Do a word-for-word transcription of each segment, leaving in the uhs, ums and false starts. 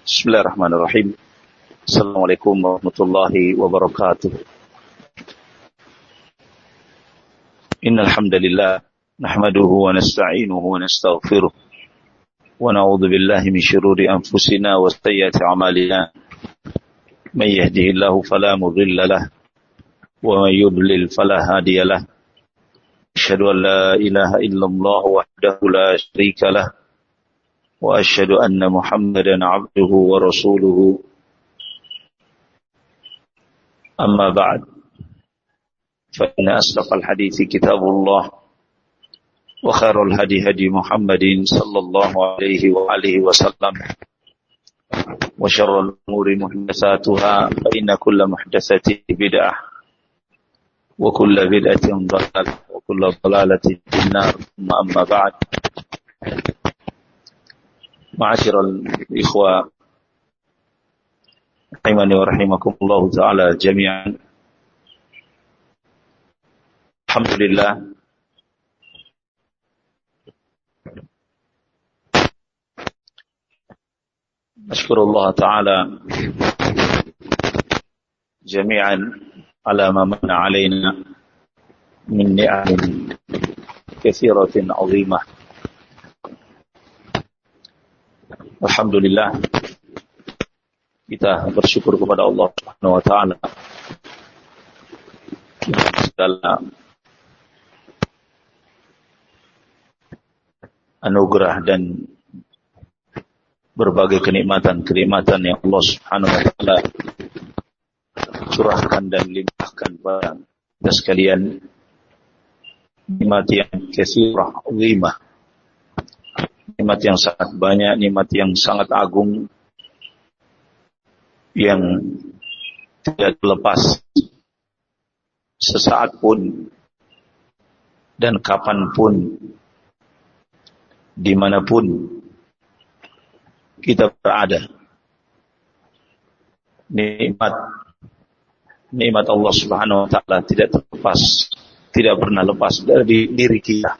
Bismillahirrahmanirrahim. Assalamualaikum warahmatullahi wabarakatuh. Innal hamdalillah nahmaduhu wa nasta'inuhu wa nastaghfiruh wa na'udzu billahi min shururi anfusina wa sayyiati a'malina. May yahdihillahu fala mudilla lahu wa may yudlil fala hadiya lahu. Asyhadu an la ilaha illallah wahdahu la syarika lahu wa asyhadu anna Muhammadan 'abduhu wa rasuluhu. Amma ba'd. Fa inna asdaqal hadithi kitabullah wa khairul hadi hadi Muhammadin sallallahu alaihi wa alihi wasallam. Wa syarrul umuri muhdatsatuha fa inna kulla muhdatsatin bid'ah wa kulla bid'atin dhalalah wa kulla dhalalatin finnar. Amma ba'd. Ma'asyiral ikhwa rahimani wa rahimakumullah ta'ala jami'an. Alhamdulillah, nashkurullah ta'ala jami'an ala ma manna alaina min ni'amin katsiratin 'azimah. Alhamdulillah, kita bersyukur kepada Allah Subhanahu wa taala segala anugerah dan berbagai kenikmatan-kenikmatan yang Allah Subhanahu wa taala curahkan dan limpahkan kepada kita sekalian. Nikmat yang katsirah, 'azimah. Nikmat yang sangat banyak, nikmat yang sangat agung, yang tidak terlepas sesaat pun dan kapanpun, dimanapun kita berada. Nikmat nikmat Allah Subhanahu wa taala tidak terlepas, tidak pernah lepas dari diri kita.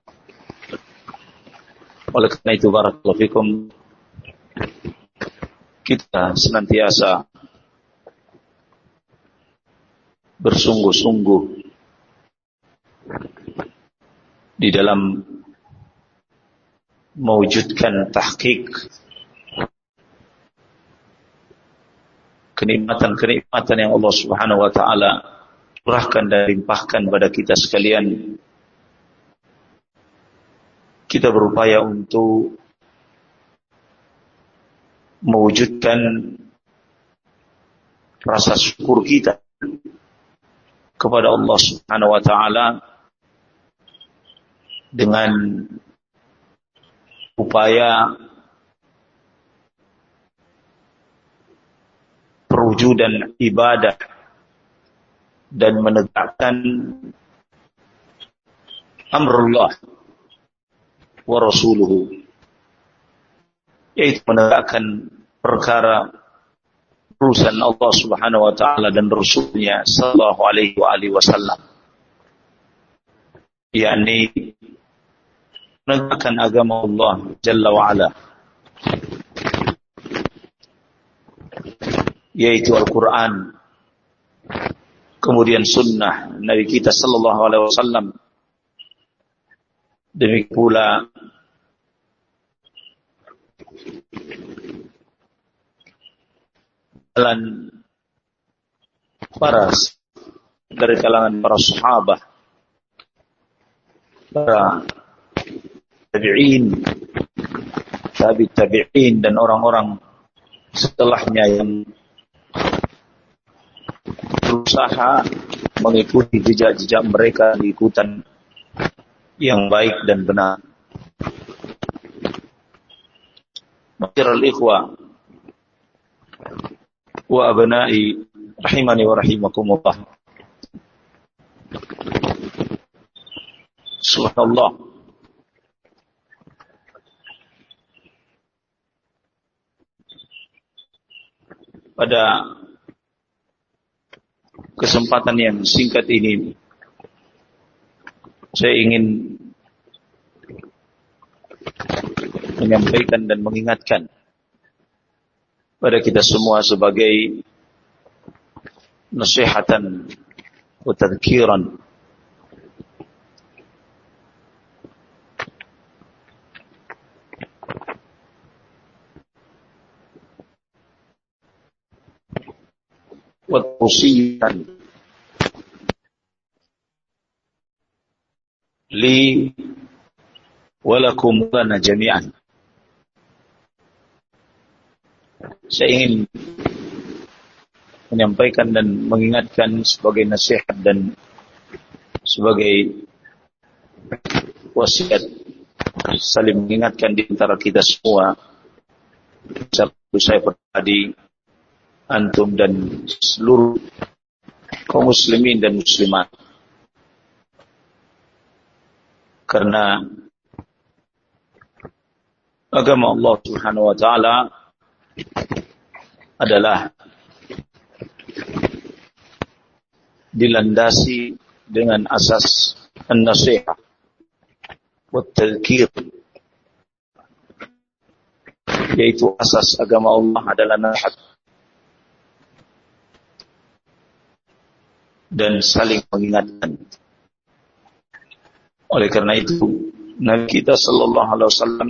Oleh karena itu, barakallahu fikum, kita senantiasa bersungguh-sungguh di dalam mewujudkan tahqiq kenikmatan-kenikmatan yang Allah Subhanahu wa taala curahkan dan limpahkan pada kita sekalian. Kita berupaya untuk mewujudkan rasa syukur kita kepada Allah Subhanahu wa taala dengan upaya perwujudan ibadah dan menegakkan amrullah wa rasuluhu, yaitu menegakkan perkara urusan Allah Subhanahu wa taala dan Rasulnya sallallahu alaihi wa alihi wasallam, yakni menegakkan agama Allah Jalla wa Ala, yaitu Al-Quran, kemudian sunnah Nabi kita sallallahu alaihi wasallam. Demikian pula jalan para dari kalangan para sahabat, para tabi'in, tabi' tabi'in dan orang-orang setelahnya yang berusaha mengikuti jejak-jejak mereka di ikutan yang baik dan benar. Ma'asyiral ikhwa wa abna'i rahimani wa rahimakumullah. Subhanallah, pada kesempatan yang singkat ini saya ingin menyampaikan dan mengingatkan pada kita semua sebagai nasihatan wa tadhkiran wa tawsiyatan li wa lakum lana jami'an. Saya ingin menyampaikan dan mengingatkan sebagai nasihat dan sebagai wasiat, saling mengingatkan di antara kita semua, satu saya pribadi, antum dan seluruh kaum muslimin dan muslimat. Karena agama Allah Subhanahu wa taala adalah dilandasi dengan asas an-nasihah wa tadhkir, yaitu asas agama Allah adalah nasihat dan saling mengingatkan. Oleh karena itu Nabi kita sallallahu alaihi wasallam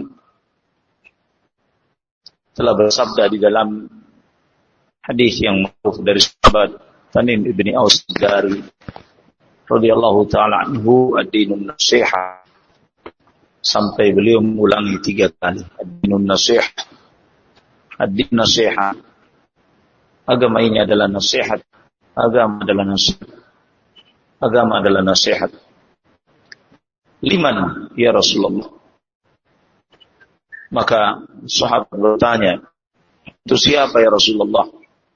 telah bersabda di dalam hadis yang ma'ruf dari sahabat Tamim ibni Aus dari radhiyallahu taala anhu, ad-dinun nasiha, sampai beliau mengulangi tiga kali, ad-dinun nasiha, ad-din nasiha, agama ini adalah nasihat, agama adalah nasihat, agama adalah nasihat. Liman ya Rasulullah? Maka sahabat bertanya, itu siapa ya Rasulullah?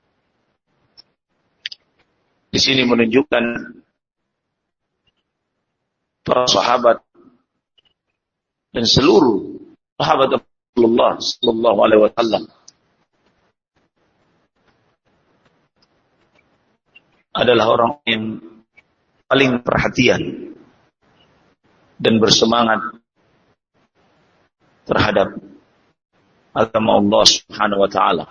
Di sini menunjukkan para sahabat dan seluruh sahabat Rasulullah sallallahu alaihi wasallam adalah orang yang paling perhatian dan bersemangat terhadap agama Allah Subhanahu wa taala.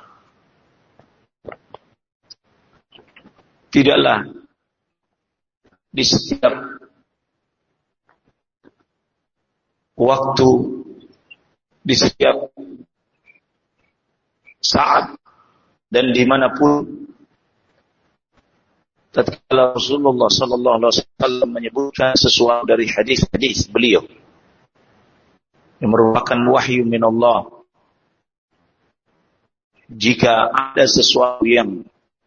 Tidaklah di setiap waktu, di setiap saat dan dimanapun, tatkala Rasulullah sallallahu alaihi wasallam menyebutkan sesuatu dari hadis-hadis beliau yang merupakan wahyu min Allah, jika ada sesuatu yang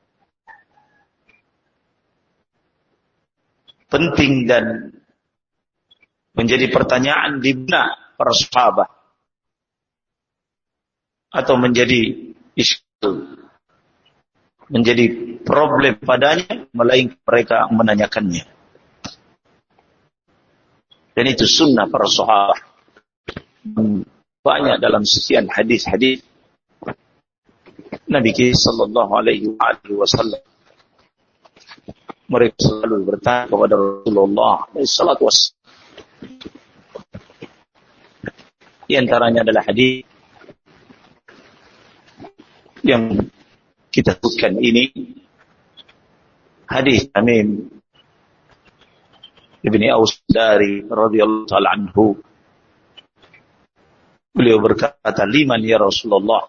penting dan menjadi pertanyaan di benak para sahabat atau menjadi isu, menjadi problem padanya, melainkan mereka menanyakannya. Dan itu sunnah para sahabat. Banyak dalam sekian hadis-hadis Nabi kita sallallahu alaihi wasallam, mereka selalu bertanya kepada Rasulullah sallallahu alaihi wasallam. Di antaranya adalah hadis yang kita sebutkan ini, hadis Tamim ibni Aus dari radhiyallahu ta'ala anhu. Beliau berkata, liman ya Rasulullah?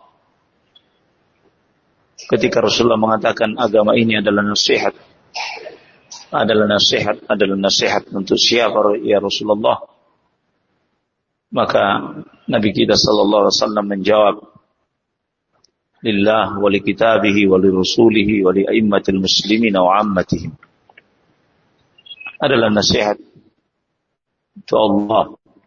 Ketika Rasulullah mengatakan agama ini adalah nasihat, adalah nasihat, adalah nasihat untuk siapa ya Rasulullah? Maka Nabi kita sallallahu alaihi wasallam menjawab, lillah wa li kitabihi wa li rasulihi wa li a'immatil muslimin wa ammatihim. Adalah nasihat untuk Allah,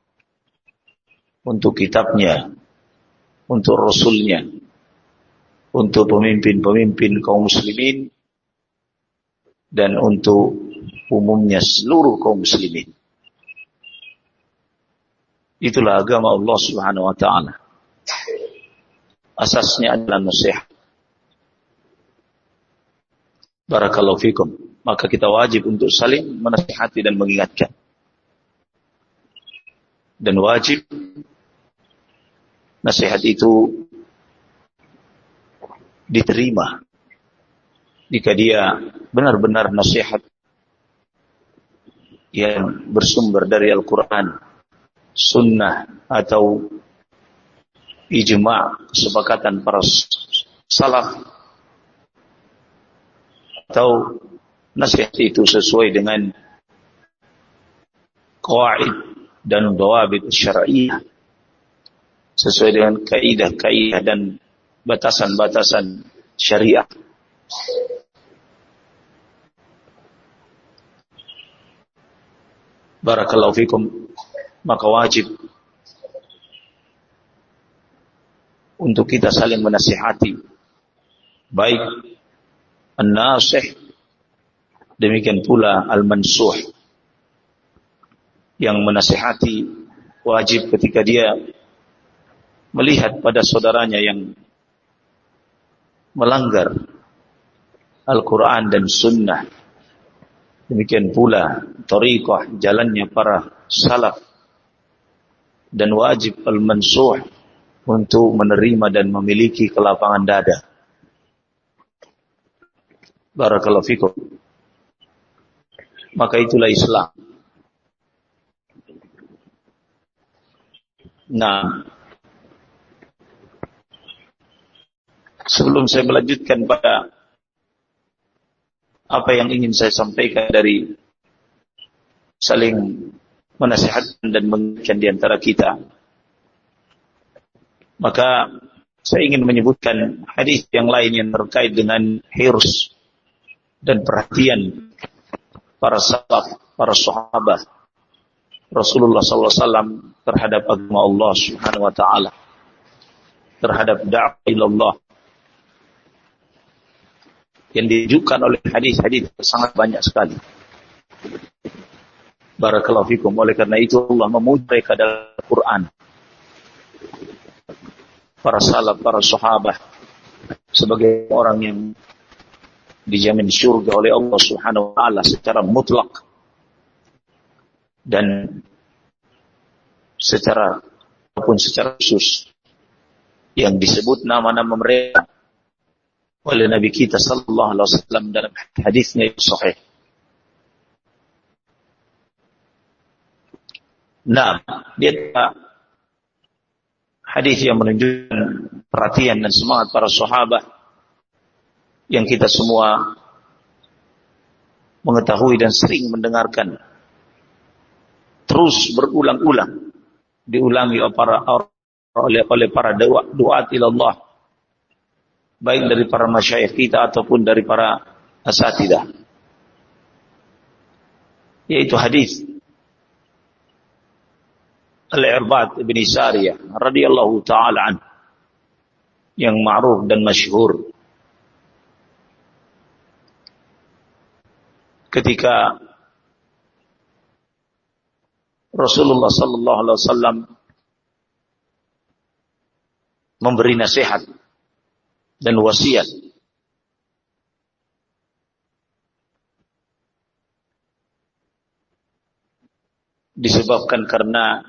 untuk kitabnya, untuk rasulnya, untuk pemimpin-pemimpin kaum muslimin, dan untuk umumnya seluruh kaum muslimin. Itulah agama Allah Subhanahu wa taala. Asasnya adalah nasihat. Barakallahu fikum. Maka kita wajib untuk saling menasihati dan mengingatkan. Dan wajib nasihat itu diterima jika dia benar-benar nasihat yang bersumber dari Al-Quran, Sunnah, atau ijma' kesepakatan para salaf, atau nasihat itu sesuai dengan qawaid dan dawabit syar'iyyah, sesuai dengan kaidah-kaidah dan batasan-batasan syariah. Barakallahu fikum. Maka wajib untuk kita saling menasihati, baik an-nasih, demikian pula al-mansuh. Yang menasihati wajib ketika dia melihat pada saudaranya yang melanggar Al-Quran dan Sunnah, demikian pula thariqah, jalannya para salaf, dan wajib al-mansuh untuk menerima dan memiliki kelapangan dada. Barakallahu fikum. Maka itulah Islam. Nah, sebelum saya melanjutkan pada apa yang ingin saya sampaikan dari saling menasihatkan dan mengingatkan di antara kita, maka saya ingin menyebutkan hadis yang lain yang terkait dengan hirs dan perhatian para salaf, para sahabat Rasulullah sallallahu alaihi wasallam terhadap agama Allah Subhanahu wa taala, terhadap da'wah ilallah, yang ditunjukkan oleh hadis-hadis sangat banyak sekali. Barakallahu fikum. Oleh karena itu Allah memuji mereka dalam Al-Quran, para salaf, para sahabat, sebagai orang yang dijamin syurga oleh Allah Subhanahu wa taala secara mutlak dan secara ataupun secara khusus, yang disebut nama-nama mereka oleh Nabi kita sallallahu alaihi wasallam dalam hadisnya yang sahih. Nah, dia hadis yang menunjukkan perhatian dan semangat para sahabat yang kita semua mengetahui dan sering mendengarkan, terus berulang-ulang diulangi oleh para oleh oleh para duat ilallah, baik dari para masyayikh kita ataupun dari para asatidah, yaitu hadis Al-Irbad bin Sariyah radhiyallahu taala anhu yang ma'ruf dan masyhur, ketika Rasulullah sallallahu alaihi wasallam memberi nasihat dan wasiat disebabkan karena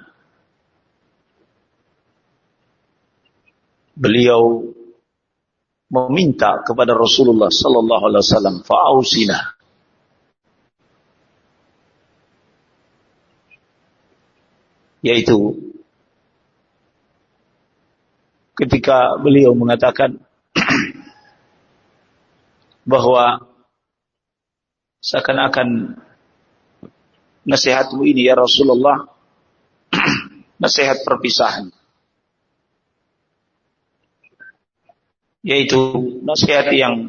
beliau meminta kepada Rasulullah sallallahu alaihi wasallam, fa'ausina, yaitu ketika beliau mengatakan bahwa seakan-akan nasihatmu ini ya Rasulullah nasihat perpisahan, yaitu nasihat yang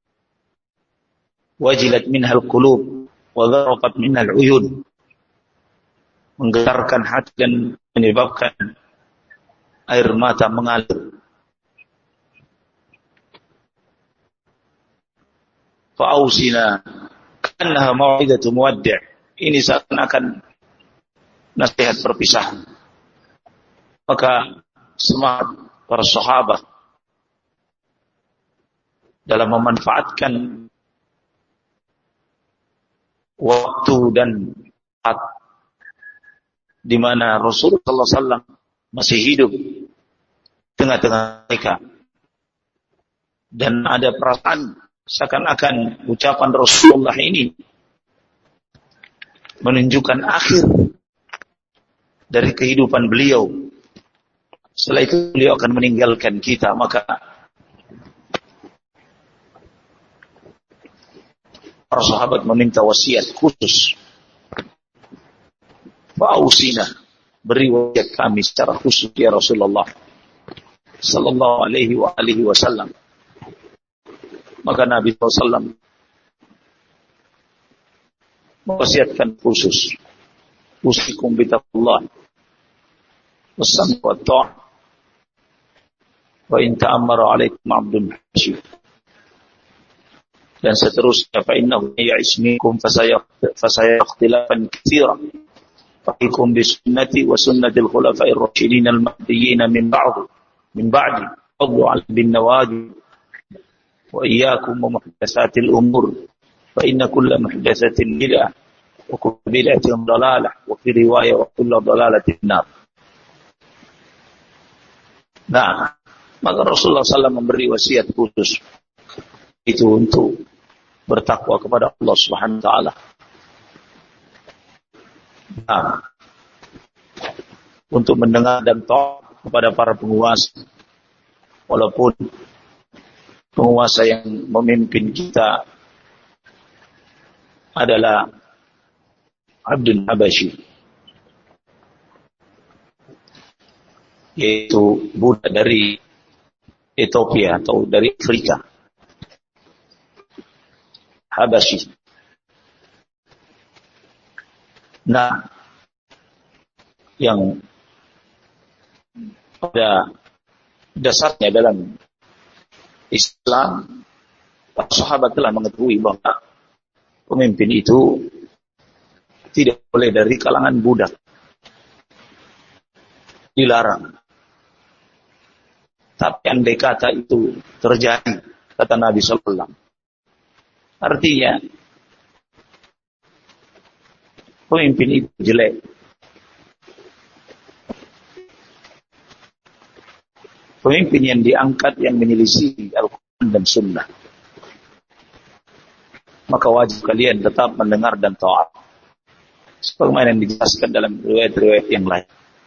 wajilat minhal qulub wa dharafat minhal uyun, menggetarkan hati dan menyebabkan air mata mengalir. Fa'ausina kannaha mau'idatu muwaddi'. Ini seakan-akan nasihat perpisahan. Maka semangat para sahabat dalam memanfaatkan waktu dan saat di mana Rasulullah sallallahu alaihi wasallam masih hidup tengah-tengah mereka, Dan ada perasaan seakan-akan ucapan Rasulullah ini menunjukkan akhir dari kehidupan beliau. Setelah itu beliau akan meninggalkan kita. Maka para sahabat meminta wasiat khusus. Fa'usina, beri wasiat kami secara khusus ya Rasulullah sallallahu alaihi wa alihi wasallam. Maka Nabi sallallahu alaihi wasallam mewasiatkan khusus, usikum bitaqullah wasam wa ta'a wa in ta'ammara alaikum abdun hasyim. Dan seterusnya, fa innahu ya'ish minkum fasayakhtilafan katsiran faqikum bi sunnati wa sunnatil khulafa'ir rasyidin al mahdiyyin min ba'd min ba'di addu 'ala bin nawajib wa iyyakum wa muhdatsatil umur fa inna kulla muhdatsatin bid'ah wa kullu bid'atin dhalalah wa fi riwayah wa kullu dhalalatin nar. Nah, maka Rasulullah sallallahu alaihi wasallam memberi wasiat khusus itu untuk bertakwa kepada Allah Subhanahu wa taala. Nah, untuk mendengar dan taat kepada para penguasa, walaupun penguasa yang memimpin kita adalah Abdul Habasyi, yaitu budak dari Ethiopia atau dari Afrika. Habasyi. Nah, yang pada dasarnya dalam Islam, para sahabat telah mengetahui bahwa pemimpin itu tidak boleh dari kalangan budak. Dilarang. Tapi andai kata itu terjadi, kata Nabi sallallahu alaihi wasallam, artinya pemimpin itu jelek. Pemimpin yang diangkat yang menyelisih Al-Quran dan Sunnah. Maka wajib kalian tetap mendengar dan taat. Sebagaimana yang dijelaskan dalam riwayat-riwayat yang lain.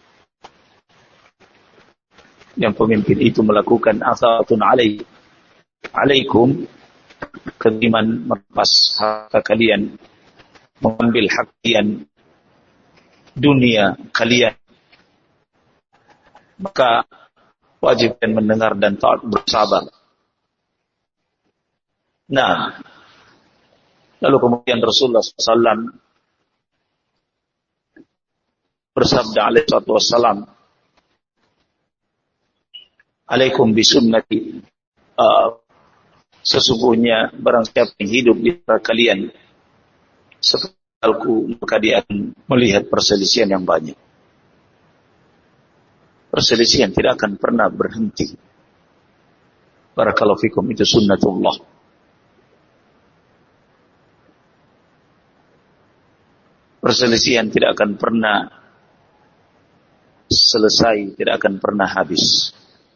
Yang pemimpin itu melakukan asatun alaih, alaikum, kediman merampas harta kalian, mengambil hak kalian, dunia kalian, maka wajib dan mendengar dan taat, bersabar. Nah, lalu kemudian Rasulullah sallallahu alaihi wasallam bersabda alaihi wassalam, alaikum bisunnati, uh, sesungguhnya barang siapa yang hidup di antara kalian seperti aku, maka dia akan melihat perselisihan yang banyak. Perselisihan tidak akan pernah berhenti. Barakallahu fikum, itu sunnatullah. Perselisihan tidak akan pernah selesai, tidak akan pernah habis.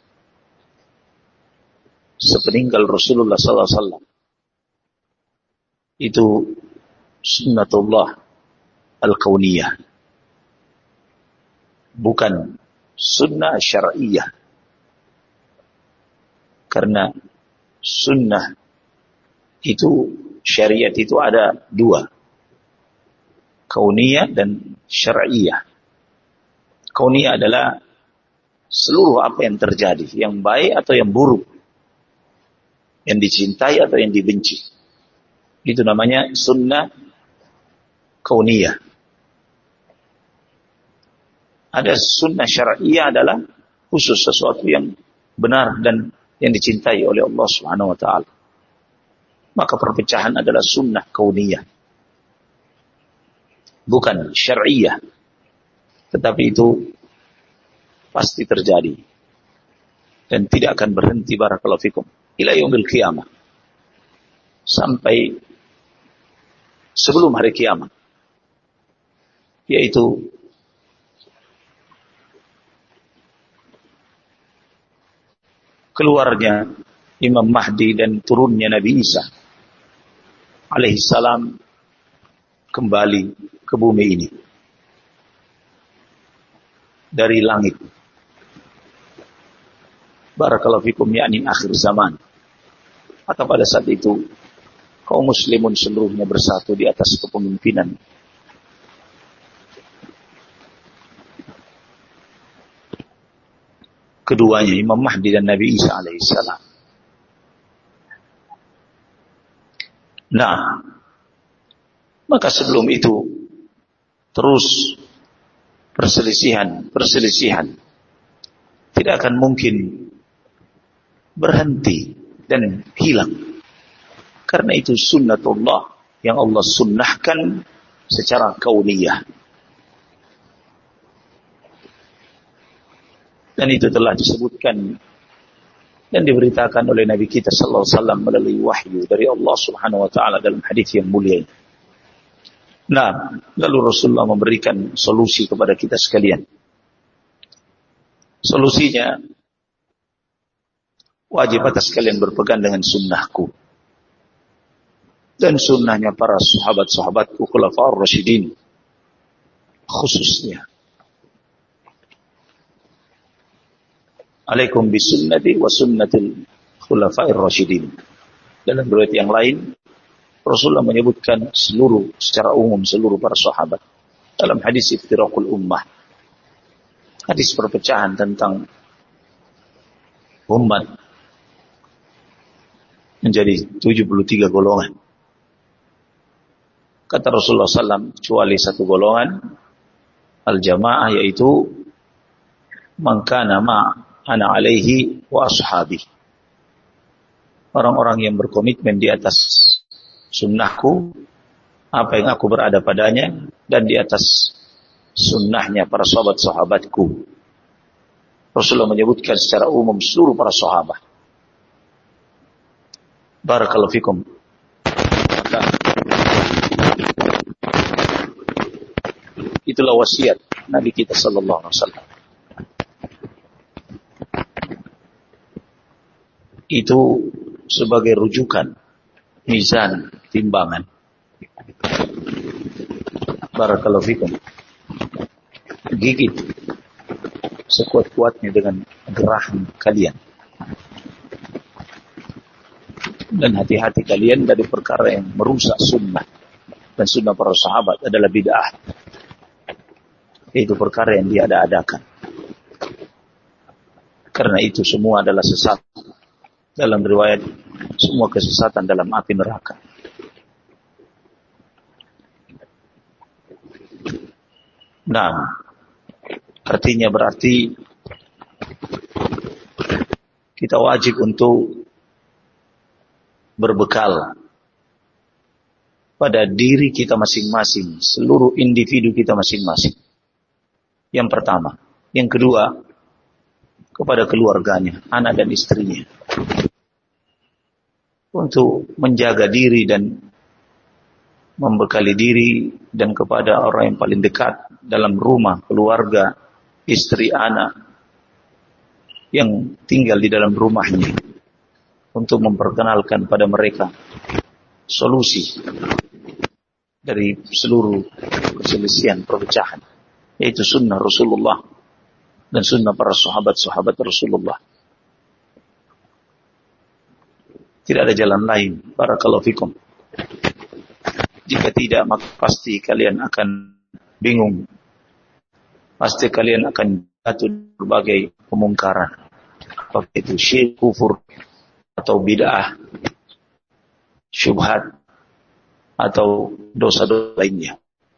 Sepeninggal Rasulullah sallallahu alaihi wasallam, itu sunnatullah al-kauniyah, bukan sunnah syar'iyah. Karena sunnah itu, syariat itu ada dua, kauniyah dan syar'iyah. Kauniyah adalah seluruh apa yang terjadi, yang baik atau yang buruk, yang dicintai atau yang dibenci. Itu namanya sunnah kauniyah. Ada sunnah syar'iyah, adalah khusus sesuatu yang benar dan yang dicintai oleh Allah Subhanahu wa taala. Maka perpecahan adalah sunnah kauniyah, bukan syar'iyah. Tetapi itu pasti terjadi dan tidak akan berhenti, barakallahu fikum, ila yaumil qiyamah, sampai sebelum hari kiamat, yaitu keluarnya Imam Mahdi dan turunnya Nabi Isa alaihissalam kembali ke bumi ini dari langit. Barakallahu fikum, yakni akhir zaman. Maka pada saat itu kaum muslimun seluruhnya bersatu di atas kepemimpinan keduanya, Imam Mahdi dan Nabi Isa alaihissalam. Nah, maka sebelum itu terus perselisihan, perselisihan tidak akan mungkin berhenti dan hilang. Karena itu sunnatullah yang Allah sunnahkan secara kauniyah. Dan itu telah disebutkan dan diberitakan oleh Nabi kita sallallahu alaihi wasallam melalui wahyu dari Allah Subhanahu wa taala dalam hadis yang mulia. Nah, lalu Rasulullah memberikan solusi kepada kita sekalian. Solusinya, wajib atas kalian berpegang dengan sunnahku dan sunnahnya para sahabat-sahabatku khulafaur rasyidin khususnya. Alaikum bisunnati wa sunnatil khulafair rasyidin. Dalam riwayat yang lain Rasulullah menyebutkan seluruh, secara umum seluruh para sahabat. Dalam hadis iftiraqul ummah, hadis perpecahan tentang umat menjadi tujuh puluh tiga golongan. Kata Rasulullah sallallahu alaihi wasallam, kecuali satu golongan, al-jamaah, yaitu man kana ma ana alaihi wa ashabi. Orang-orang yang berkomitmen di atas sunnahku, apa yang aku berada padanya, dan di atas sunnahnya para sahabat-sahabatku. Rasulullah menyebutkan secara umum seluruh para sahabat. Barakallahu fikum. Maka itulah wasiat Nabi kita sallallahu alaihi wasallam. Itu sebagai rujukan, mizan, timbangan. Barakallahu fikum. Gigit sekuat-kuatnya dengan gerahan kalian. Dan hati-hati kalian dari perkara yang merusak sunnah. Dan sunnah para sahabat adalah bid'ah. Itu perkara yang diada-adakan. Karena itu semua adalah sesat. Dalam riwayat, semua kesesatan dalam api neraka. Nah, artinya berarti kita wajib untuk berbekal pada diri kita masing-masing, seluruh individu kita masing-masing. Yang pertama. Yang kedua, kepada keluarganya, anak dan istrinya. Untuk menjaga diri dan membekali diri dan kepada orang yang paling dekat dalam rumah, keluarga, istri, anak yang tinggal di dalam rumahnya, untuk memperkenalkan pada mereka solusi dari seluruh perselisihan, perpecahan, yaitu sunnah Rasulullah dan sunnah para sahabat-sahabat Rasulullah. Tidak ada jalan lain. Barakallahu fikum. Jika tidak, maka pasti kalian akan bingung. Pasti kalian akan jatuh berbagai kemungkaran. Apakah itu syirik, kufur, atau bid'ah, syubhat, atau dosa-dosa lainnya.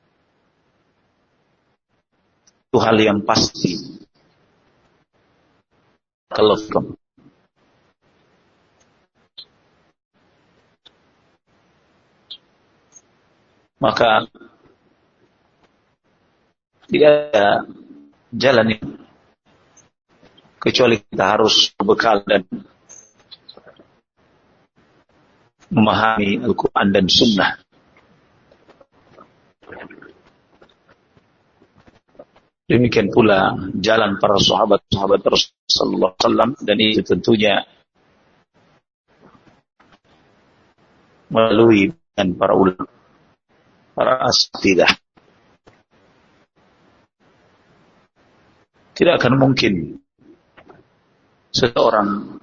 Itu hal yang pasti. Kalau maka tidak ada jalan ini kecuali kita harus berbekal dan memahami Al-Quran dan Sunnah. Demikian pula jalan para sahabat-sahabat Rasulullah sallallahu alaihi wasallam, dan itu tentunya melalui dengan para ulama, para asatidzah. Tidak akan mungkin seseorang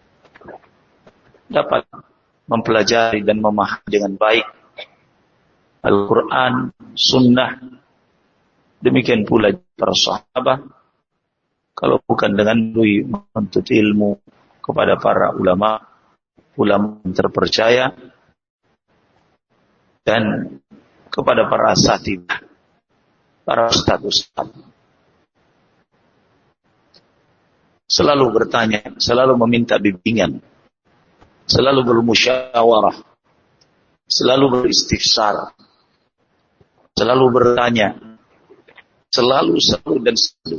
dapat mempelajari dan memahami dengan baik Al-Quran, Sunnah, demikian pula para sahabat, kalau bukan dengan menuntut ilmu kepada para ulama, ulama yang terpercaya, dan kepada para asatidzah, para ustadz. Selalu bertanya, selalu meminta bimbingan, selalu bermusyawarah, selalu beristifsar, selalu bertanya, selalu, selalu, dan selalu.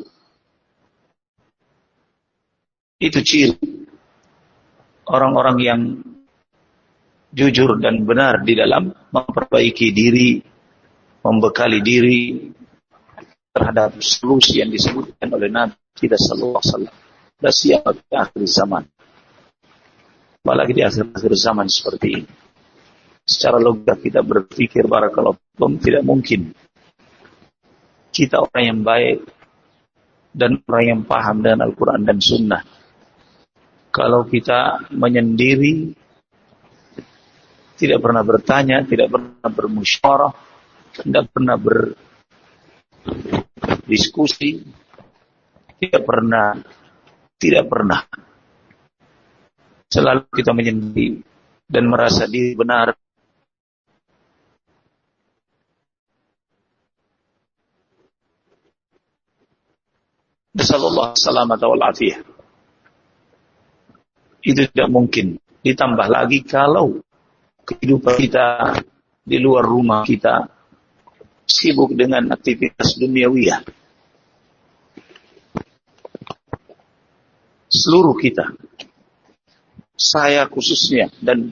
Itu ciri orang-orang yang jujur dan benar di dalam memperbaiki diri, membekali diri terhadap solusi yang disebutkan oleh Nabi kita sallallahu alaihi wasallam. Dan siapa di akhir zaman, apalagi di akhir-akhir zaman seperti ini. Secara logika kita berpikir barakallahu fikum, tidak mungkin kita orang yang baik dan orang yang paham dengan Al-Quran dan Sunnah, kalau kita menyendiri, tidak pernah bertanya, tidak pernah bermusyawarah, tidak pernah berdiskusi, tidak pernah, tidak pernah. Selalu kita menyendiri dan merasa diri benar. Nasallallahu salamata wal afiyah. Itu tidak mungkin. Ditambah lagi kalau kehidupan kita di luar rumah kita sibuk dengan aktivitas duniawiyah. Seluruh kita, saya khususnya, dan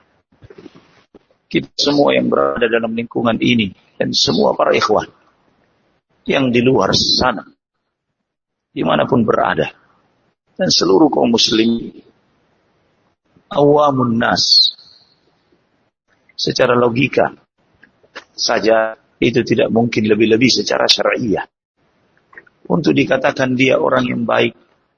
kita semua yang berada dalam lingkungan ini, dan semua para ikhwan yang di luar sana, dimanapun berada, dan seluruh kaum muslim, awamun nas, secara logika saja itu tidak mungkin, lebih-lebih secara syariah. Untuk dikatakan dia orang yang baik,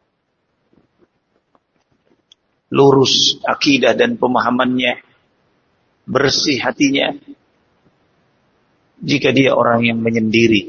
lurus akidah dan pemahamannya, bersih hatinya, jika dia orang yang menyendiri,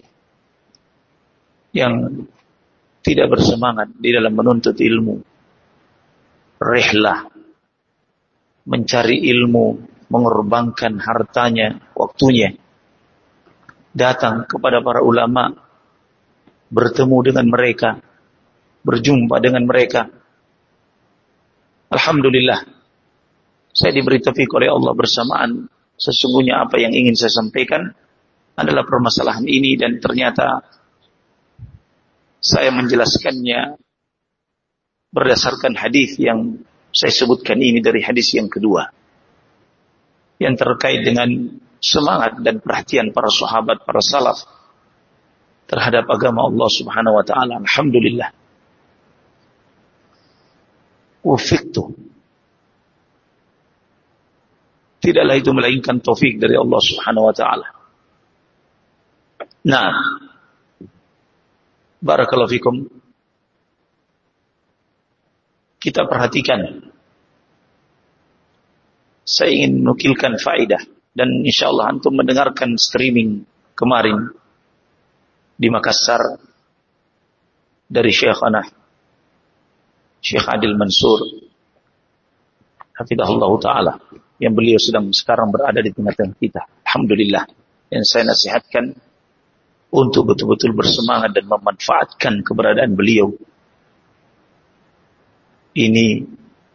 yang tidak bersemangat di dalam menuntut ilmu, rihlah, mencari ilmu, mengorbankan hartanya, waktunya, datang kepada para ulama, bertemu dengan mereka, berjumpa dengan mereka. Alhamdulillah, saya diberi taufik oleh Allah bersamaan. Sesungguhnya apa yang ingin saya sampaikan adalah permasalahan ini, dan ternyata saya menjelaskannya berdasarkan hadis yang saya sebutkan ini, dari hadis yang kedua, yang terkait dengan semangat dan perhatian para sahabat, para salaf terhadap agama Allah Subhanahu wa taala. Alhamdulillah. Ufiqtu. Tidaklah itu melainkan taufik dari Allah Subhanahu wa taala. Nah, barakallahu fikum. Kita perhatikan. Saya ingin menukilkan faedah, dan insyaallah antum mendengarkan streaming kemarin di Makassar dari Syekhana Syekh Adil Mansur hafizahullah ta'ala, yang beliau sedang sekarang berada di tengah-tengah kita. Alhamdulillah. Yang saya nasihatkan untuk betul-betul bersemangat dan memanfaatkan keberadaan beliau. Ini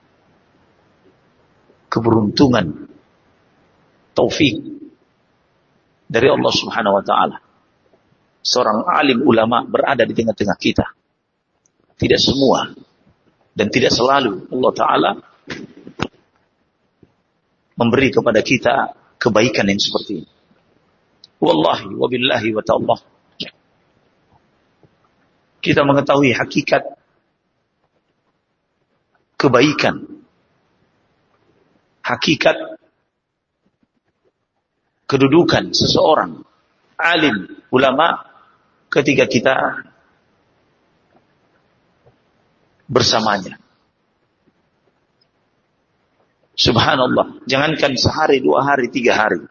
keberuntungan, taufik dari Allah Subhanahu wa taala. Seorang alim ulama berada di tengah-tengah kita. Tidak semua dan tidak selalu Allah taala memberi kepada kita kebaikan yang seperti ini. Wallahi wabillahi wa ta'ala, kita mengetahui hakikat kebaikan, hakikat kedudukan seseorang alim, ulama ketika kita bersamanya. Subhanallah, jangankan sehari, dua hari, tiga hari.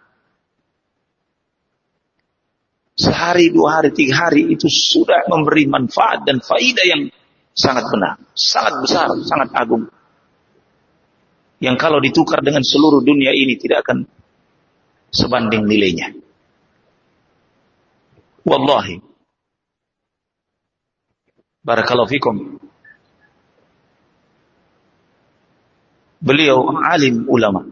Sehari, dua hari, tiga hari itu sudah memberi manfaat dan faidah yang sangat benar, sangat besar, sangat agung. Yang kalau ditukar dengan seluruh dunia ini tidak akan sebanding nilainya. Wallahi. Barakallahu fikum. Beliau alim ulama.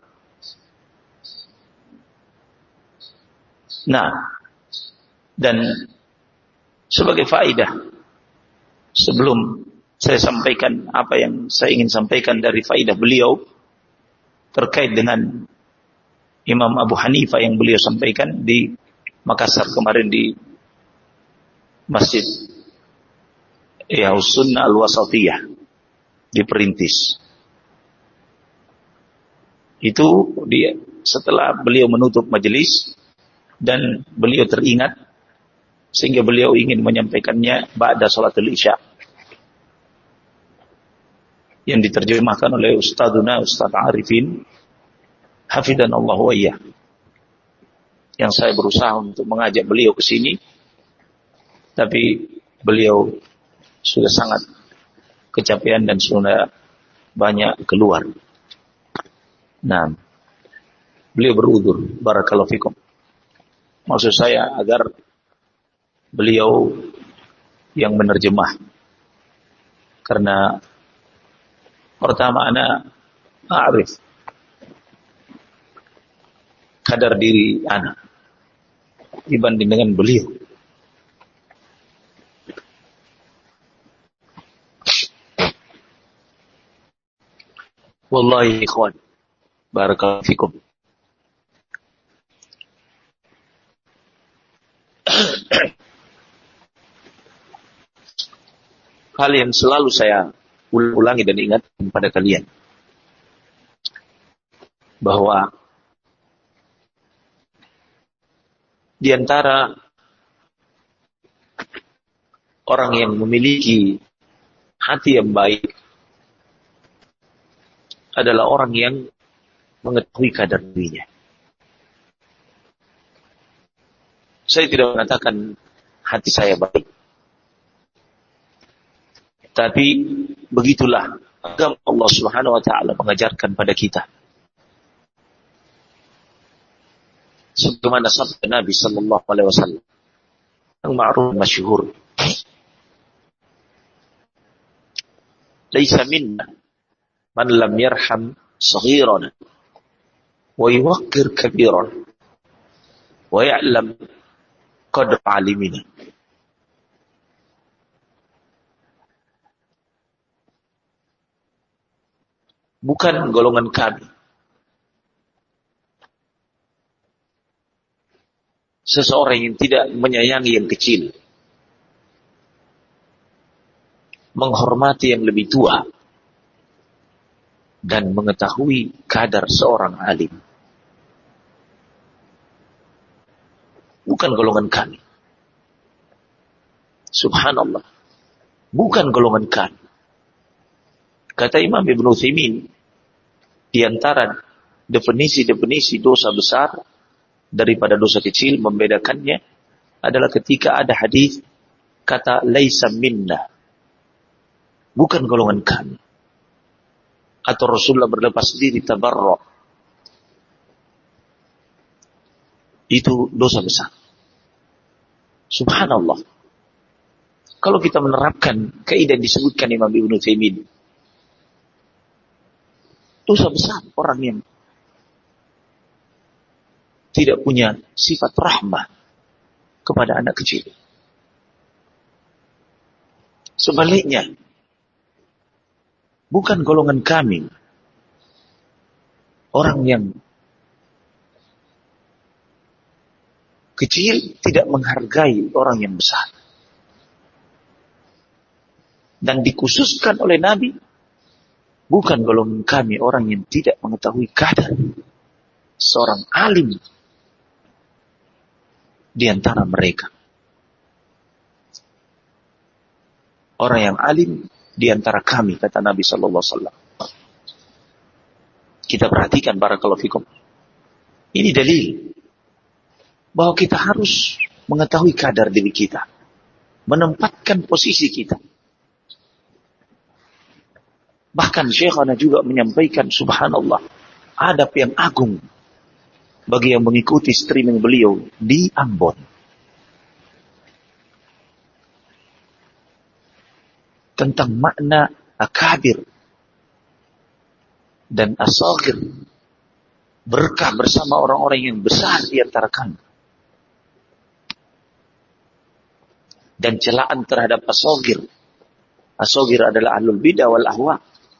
Nah, dan sebagai faedah sebelum saya sampaikan apa yang saya ingin sampaikan dari faedah beliau terkait dengan Imam Abu Hanifah yang beliau sampaikan di Makassar kemarin di Masjid Ihya'us Sunnah Al-Wasatiyah di Perintis. Itu dia setelah beliau menutup majelis dan beliau teringat sehingga beliau ingin menyampaikannya ba'da salatul Isya yang diterjemahkan oleh Ustadzuna Ustadz Arifin hafidhanallahu wa iyyah, yang saya berusaha untuk mengajak beliau ke sini tapi beliau sudah sangat kecapean dan sudah banyak keluar. Nah, beliau berudzur, barakallahu fikum. Maksud saya agar beliau yang menerjemah, karena pertama ana a'rif kadar diri ana dibanding dengan beliau. Wallahi ikhwan, barakallahu fikum. Hal yang selalu saya ulangi dan ingatkan pada kalian bahwa di antara orang yang memiliki hati yang baik adalah orang yang mengetahui kadar dirinya. Saya tidak mengatakan hati saya baik, tapi begitulah agama Allah Subhanahu wa taala mengajarkan pada kita. Sebagaimana sabda Nabi sallallahu alaihi wasallam yang ma'ruf masyhur, "Laisa minna man lam yarham saghirana wa yuwaqqir kabirana wa ya'lam qadra alimina." Bukan golongan kami seseorang yang tidak menyayangi yang kecil, menghormati yang lebih tua, dan mengetahui kadar seorang alim. Bukan golongan kami. Subhanallah. Bukan golongan kami. Kata Imam Ibn Utsaimin, di antara definisi-definisi dosa besar daripada dosa kecil, membedakannya adalah ketika ada hadis kata laisa minna, bukan golongan kami, atau Rasulullah berlepas diri tabarra, itu dosa besar. Subhanallah. Kalau kita menerapkan kaidah yang disebutkan Imam Ibn Utsaimin, dosa besar orang yang tidak punya sifat rahmah kepada anak kecil. Sebaliknya, bukan golongan kami orang yang kecil tidak menghargai orang yang besar. Dan dikhususkan oleh Nabi, bukan golongan kami orang yang tidak mengetahui kadar seorang alim di antara mereka. Orang yang alim di antara kami, kata Nabi sallallahu alaihi wasallam. Kita perhatikan barakallahu fikum. Ini dalil bahwa kita harus mengetahui kadar diri kita, menempatkan posisi kita. Bahkan Syekhana juga menyampaikan, subhanallah, adab yang agung bagi yang mengikuti streaming beliau di Ambon. Tentang makna akabir dan asagir, berkah bersama orang-orang yang besar di antara kami. Dan celaan terhadap asagir. Asagir adalah ahlul bidah wal ahwa.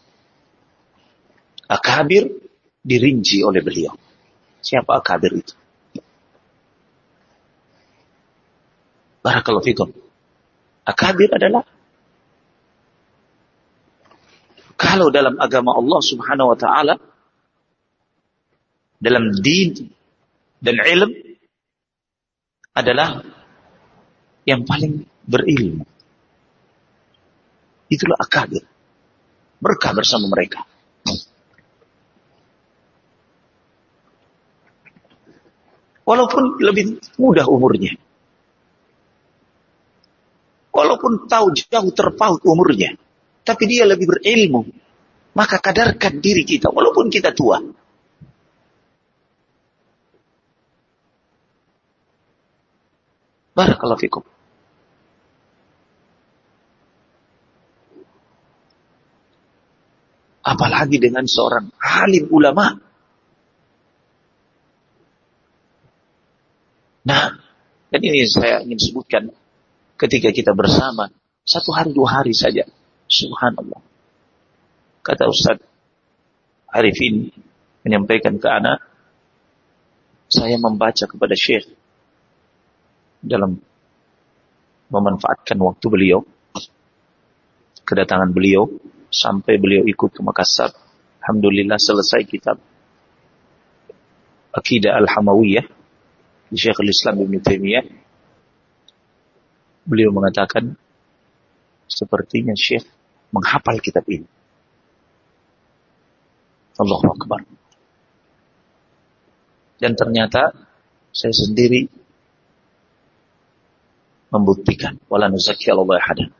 Akabir dirinci oleh beliau. Siapa akabir itu? Barakallahu fikum. Akabir adalah, kalau dalam agama Allah subhanahu wa ta'ala, dalam din dan ilm, adalah yang paling berilmu. Itulah akabir. Berkah bersama mereka. Walaupun lebih mudah umurnya. Walaupun tahu jauh terpaut umurnya. Tapi dia lebih berilmu. Maka kadarkan diri kita. Walaupun kita tua. Barakallahu fikum. Apalagi dengan seorang alim ulama. Nah, dan ini saya ingin sebutkan ketika kita bersama satu hari dua hari saja, subhanallah. Kata Ustaz Arifin menyampaikan ke anak, saya membaca kepada Syekh dalam memanfaatkan waktu beliau, kedatangan beliau sampai beliau ikut ke Makassar. Alhamdulillah selesai kitab Aqidah Al-Hamawiyah di Syekhul Islam Ibn Taimiyah. Beliau mengatakan, sepertinya Syekh menghafal kitab ini. Allahu Akbar. Dan ternyata saya sendiri membuktikan. Wala nuzakki Allah ahadan.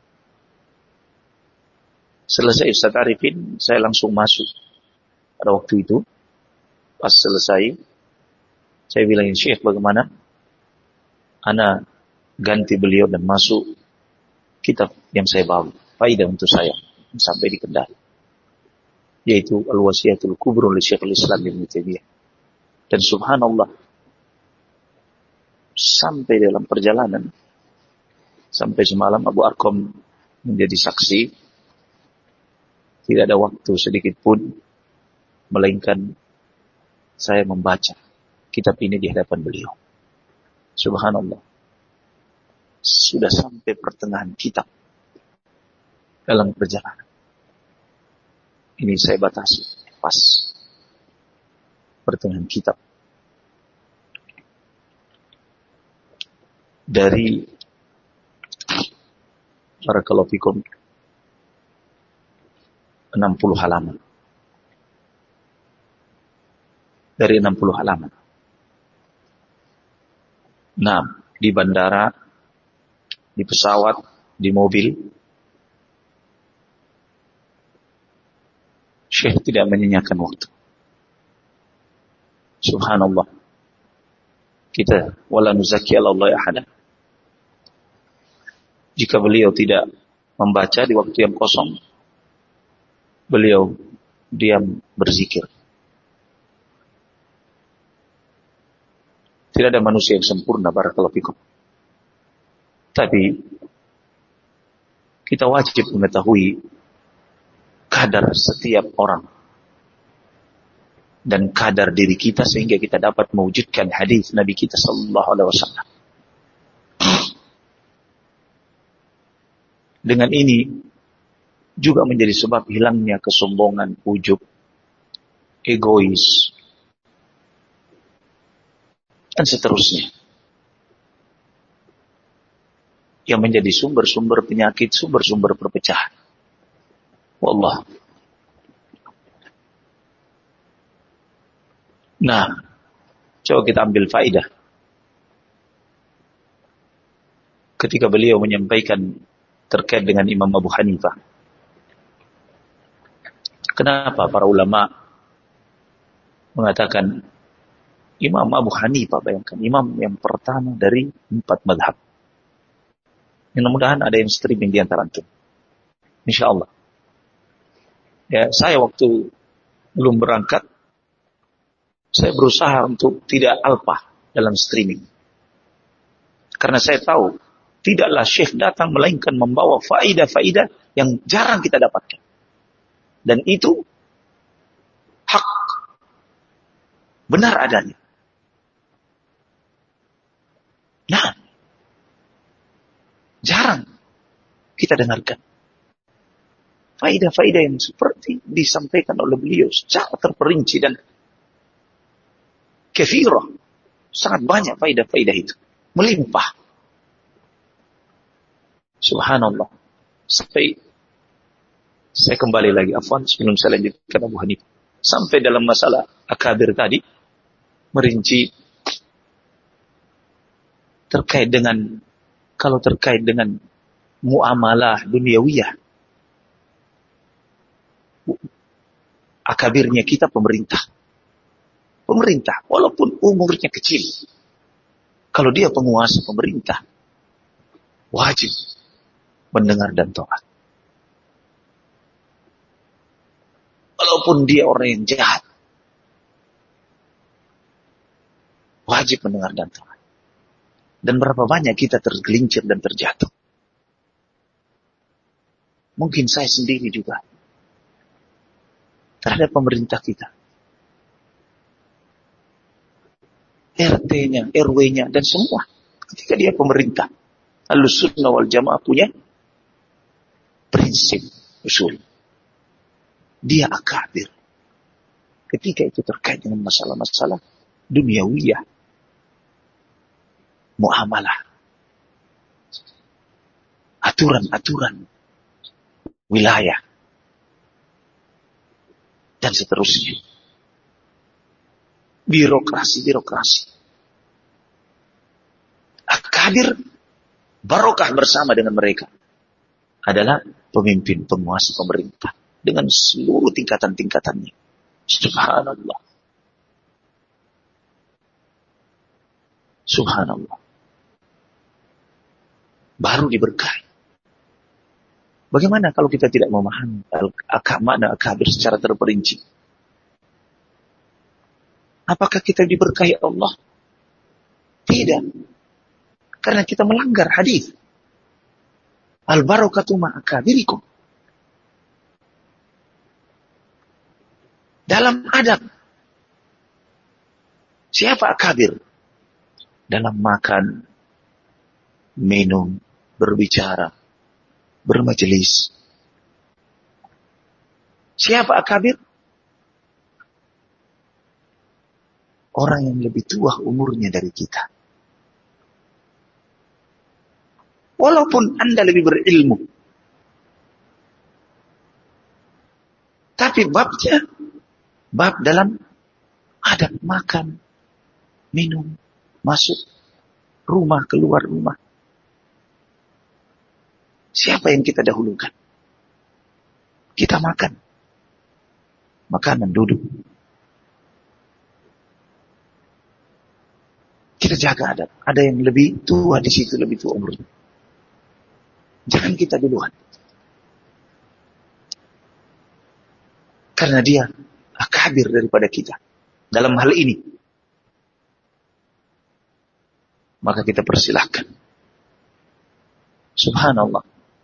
Selesai Ustaz Arifin, saya langsung masuk. Pada waktu itu, pas selesai, saya bilangin, Syekh bagaimana? Ana ganti beliau dan masuk kitab yang saya bawa. Faidah untuk saya. Sampai di Kendal. Yaitu Al-Wasiyatul Kubra oleh Syekhul Islam Ibn Taimiyah. Dan subhanallah. Sampai dalam perjalanan. Sampai semalam Abu Arqam menjadi saksi. Tidak ada waktu sedikit pun. Melainkan saya membaca kitab ini di hadapan beliau. Subhanallah. Sudah sampai pertengahan kitab. Dalam perjalanan. Ini saya batasi. Pas. Pertengahan kitab. Dari barakallahu fikum enam puluh halaman. Dari enam puluh halaman. Nah, di bandara, di pesawat, di mobil, Syekh tidak menyanyiakan waktu. Subhanallah. Kita wala nuzakki Allah ahada. Jika beliau tidak membaca di waktu yang kosong, beliau diam berzikir. Tidak ada manusia yang sempurna, barakallahu fikum. Tapi kita wajib mengetahui kadar setiap orang dan kadar diri kita sehingga kita dapat mewujudkan hadis Nabi kita sallallahu alaihi wasallam. Dengan ini juga menjadi sebab hilangnya kesombongan, ujub, egois, dan seterusnya. yang menjadi sumber-sumber penyakit, sumber-sumber perpecahan. Wallah. Nah, coba kita ambil faedah. Ketika beliau menyampaikan terkait dengan Imam Abu Hanifah. Kenapa para ulama mengatakan Imam Abu Hanifah, bayangkan, imam yang pertama dari empat madhab. Mudah-mudahan ada yang streaming di antara antum. Insya Allah. Ya, saya waktu belum berangkat, saya berusaha untuk tidak alpah dalam streaming. Karena saya tahu, tidaklah syekh datang melainkan membawa faidah-faidah yang jarang kita dapatkan. Dan itu hak. Benar adanya. Nah, jarang kita dengarkan faidah-faidah yang seperti disampaikan oleh beliau secara terperinci dan kathirah. Sangat banyak faidah-faidah itu. Melimpah. Subhanallah. Sampai saya kembali lagi, afwan, sebelum saya lanjutkan Abu Hanifah. Sampai dalam masalah akabir tadi, merinci terkait dengan, kalau terkait dengan muamalah duniawiyah, akabirnya kita pemerintah. Pemerintah, walaupun umurnya kecil, kalau dia penguasa pemerintah, wajib mendengar dan taat. Walaupun dia orang yang jahat, wajib mendengar dan taat. Dan berapa banyak kita tergelincir dan terjatuh. Mungkin saya sendiri juga terhadap pemerintah kita. R T-nya, R W-nya, dan semua. Ketika dia pemerintah, Ahlussunnah wal Jamaah punya prinsip usul. Dia akabir. Ketika itu terkait dengan masalah-masalah duniawiyah, muamalah, aturan-aturan wilayah, dan seterusnya. Birokrasi-birokrasi. Akabir, barokah bersama dengan mereka adalah pemimpin, penguasa pemerintah dengan seluruh tingkatan-tingkatannya. Subhanallah. Subhanallah. Baru diberkahi. Bagaimana kalau kita tidak memahami makna akabir secara terperinci? Apakah kita diberkahi Allah? Tidak. Karena kita melanggar hadis. Al-barakatu ma'akabirikum. Dalam adab. Siapa akabir? Dalam makan, minum, berbicara, bermajelis. Siapa akabir? Orang yang lebih tua umurnya dari kita. Walaupun Anda lebih berilmu. Tapi babnya, bab dalam adab makan, minum, masuk rumah, keluar rumah. Siapa yang kita dahulukan? Kita makan. Makanan, duduk. Kita jaga adab. Ada yang lebih tua di situ, lebih tua umurnya. Jangan kita duluan. Karena dia akabir daripada kita. Dalam hal ini. Maka kita persilahkan. Subhanallah.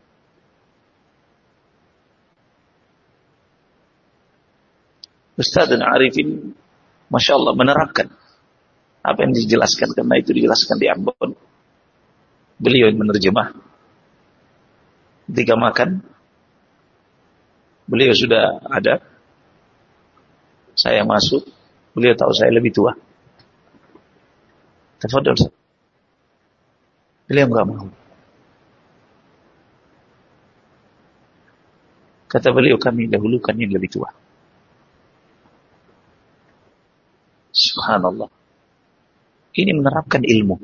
Ustaz dan Arifin, Masya Allah, menerapkan apa yang dijelaskan, karena itu dijelaskan di Ambon. Beliau yang menerjemah. Ketika makan, beliau sudah ada. Saya masuk, beliau tahu saya lebih tua. Tafadhol. Beliau enggak mau. Kata beliau, kami dahulukan yang lebih tua. Subhanallah. Ini menerapkan ilmu.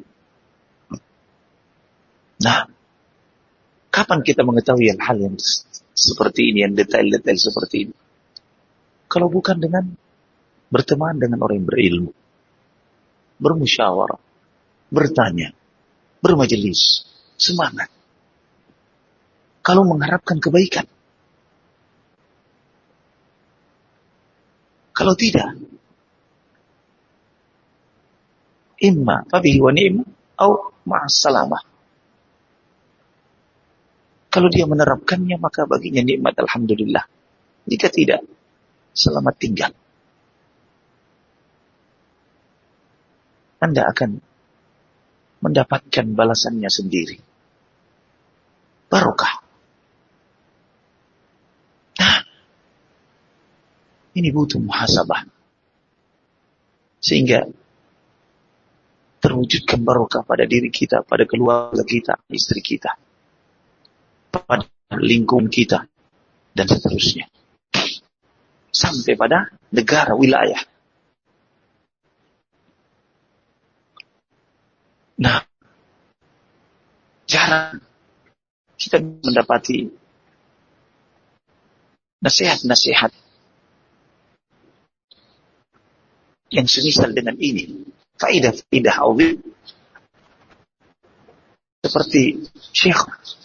Nah, kapan kita mengetahui hal yang seperti ini, yang detail-detail seperti ini? Kalau bukan dengan berteman dengan orang yang berilmu, bermusyawarah, bertanya, bermajelis, semangat. Kalau mengharapkan kebaikan. Kalau tidak, imma fabihi wa ni'ma au ma'assalamah. Kalau dia menerapkannya, maka baginya nikmat, alhamdulillah. Jika tidak, selamat tinggal. Anda akan mendapatkan balasannya sendiri. Barokah. Nah, ini butuh muhasabah. Sehingga terwujudkan barokah pada diri kita, pada keluarga kita, istri kita, pada lingkungan kita, dan seterusnya. Sampai pada negara, wilayah. Nah, jarang kita mendapati nasihat-nasihat yang semisal dengan ini. Faidah-faidah azim seperti Syekh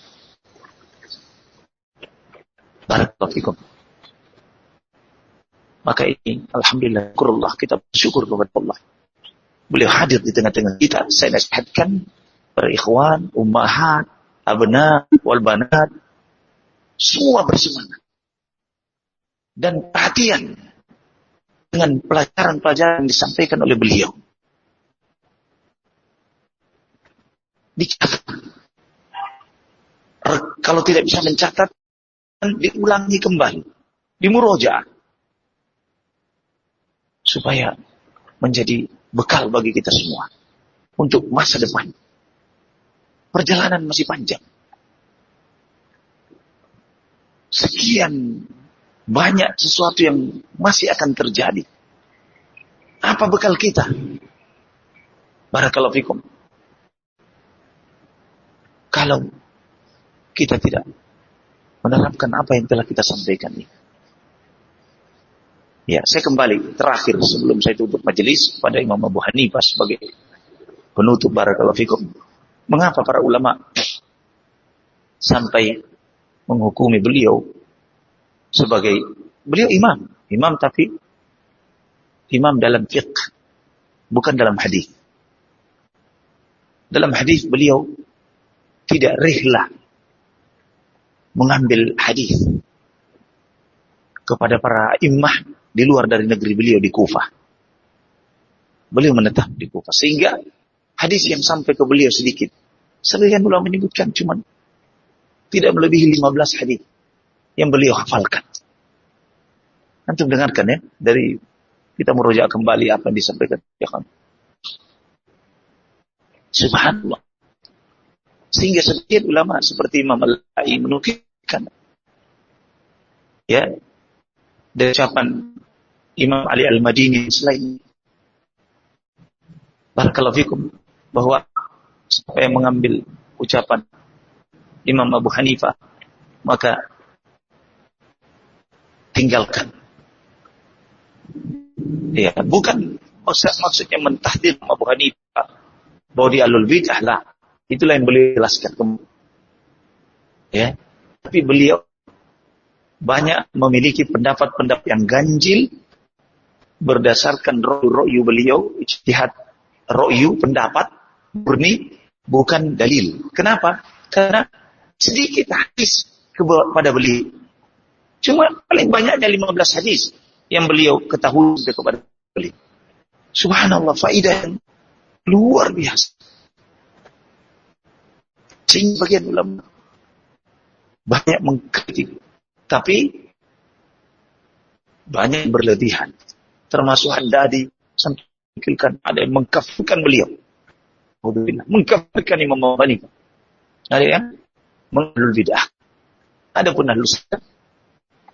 Barakallahu fikum. Maka ini alhamdulillah, syukurullah, kita bersyukur kepada Allah. Beliau hadir di tengah-tengah kita. Saya nasihatkan para ikhwan, ummahat, abna, wal banat, semua bersemangat dan perhatian dengan pelajaran-pelajaran yang disampaikan oleh beliau. Dicatat. Kalau tidak bisa mencatat, diulangi kembali, dimurojaah, supaya menjadi bekal bagi kita semua untuk masa depan. Perjalanan masih panjang. Sekian banyak sesuatu yang masih akan terjadi. Apa bekal kita? Barakallahu fikum. Kalau kita tidak menerapkan apa yang telah kita sampaikan ini. Ya, saya kembali terakhir sebelum saya tutup majelis pada Imam Abu Hanifah sebagai penutup. Barakallahu fikum. Mengapa para ulama sampai menghukumi beliau sebagai, beliau imam, imam tapi imam dalam fiqh, bukan dalam hadis. Dalam hadis beliau tidak rihlah mengambil hadis kepada para imam di luar dari negeri beliau di Kufah. Beliau menetap di Kufah sehingga hadis yang sampai ke beliau sedikit. Sebagian ulama menyebutkan cuma tidak melebihi lima belas hadis yang beliau hafalkan. Antum dengarkan ya, dari kita merujuk kembali apa yang disampaikan. Ya kan? Subhanallah. Sehingga sebagian ulama seperti Imam Al-Ai menukilkan ya dari ucapan Imam Ali Al-Madini selain barakallahu fikum bahwa siapa yang mengambil ucapan Imam Abu Hanifah maka tinggalkan. Ya, bukan maksudnya mentahdir Abu Hanifah bahwa dia alul bid'ah lah. Itulah yang beliau jelaskan. Ya, tapi beliau banyak memiliki pendapat-pendapat yang ganjil berdasarkan ro'yu beliau, ijtihad ro'yu, pendapat murni, bukan dalil. Kenapa? Karena sedikit hadis kepada beliau. Cuma paling banyaknya lima belas hadis yang beliau ketahui kepada beliau. Subhanallah, faidah yang luar biasa. Sehingga bagian ulama banyak mengkritik, tapi banyak berlebihan. Termasuk Haddadi sampai mengkilkan, ada yang mengkafirkan beliau. Mengkafirkan Imam Abu Hanifah. Ada yang mengahlul bid'ah. Ada pun ahlus sunnah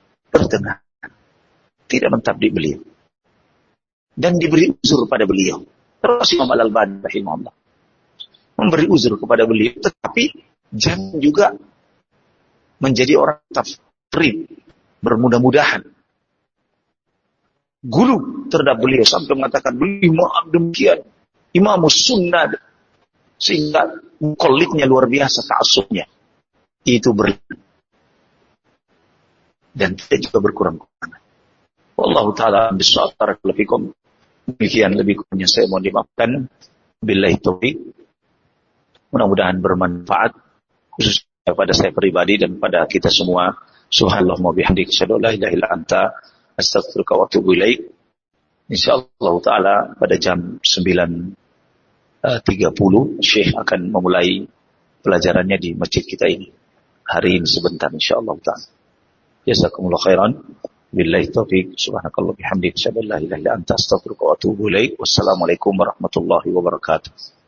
Tengah. Tidak mentabdik beliau. Dan diberi uzur pada beliau. Terus Imam Al-Albani rahimahullah memberi uzur kepada beliau, tetapi jangan juga menjadi orang tafrid, bermudah-mudahan gulu terhadap beliau sampai mengatakan beliau maaf demikian imamus sunnah, sehingga muqallidnya luar biasa ta'assubnya. Itu ber dan kita juga berkurang-kurang. Wallahu ta'ala bishawab. Barakallahu fikum. Demikian lebih kurangnya saya mohon dimaafkan. Billahi taufiq. Mudah-mudahan bermanfaat khususnya pada saya pribadi dan pada kita semua. Subhanallah wa bihamdihi asyhadu an la ilaha illa anta astaghfiruka wa atubu ilaik. Insyaallah taala pada jam sembilan tiga puluh Syekh akan memulai pelajarannya di masjid kita ini. Hari ini sebentar insyaallah taala. Jazakumullah khairan. Billahi taufiq. Subhanakallah bihamdika asyhadu an la ilaha illa anta astaghfiruka wa atubu ilaik. Wassalamualaikum warahmatullahi wabarakatuh.